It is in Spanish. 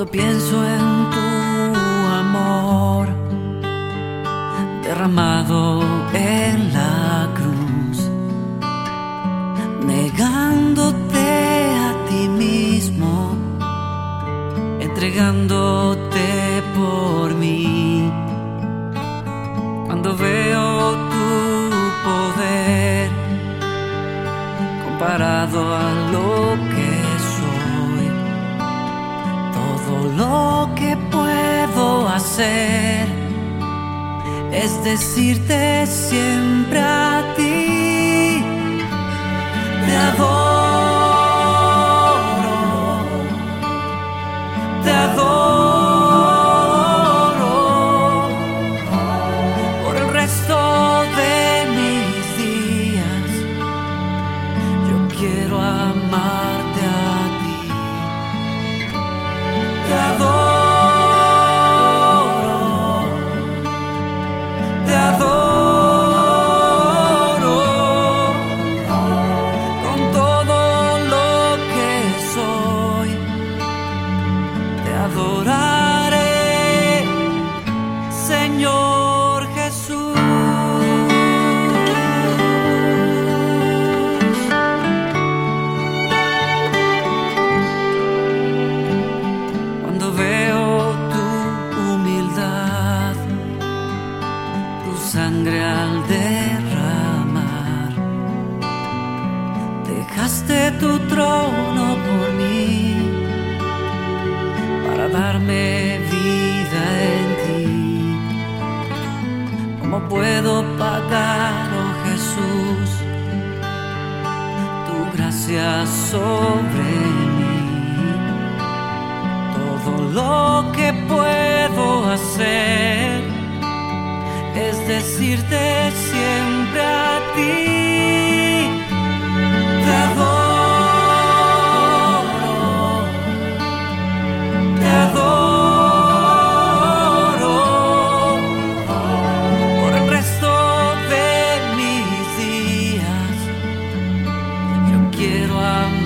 Cuando pienso en tu amor derramado en la cruz, negándote a ti mismo, entregándote por mí. Cuando veo tu poder comparado a lo que soy, todo lo que puedo hacer es decirte siempre a ti: te adoro, te adoro. Por el resto de mis días yo quiero amarte a ti. Te adoro, te adoro. Con todo lo que soy te adoraré, Señor Jesús. Cuando veo tu humildad, tu sangre al derramar, dejaste tu trono por mí para darme vida en ti. ¿Cómo puedo pagar, oh Jesús, tu gracia sobre mí? Todo lo que puedo hacer es decirte siempre a ti: te adoro, te adoro. Por el resto de mis días yo quiero amar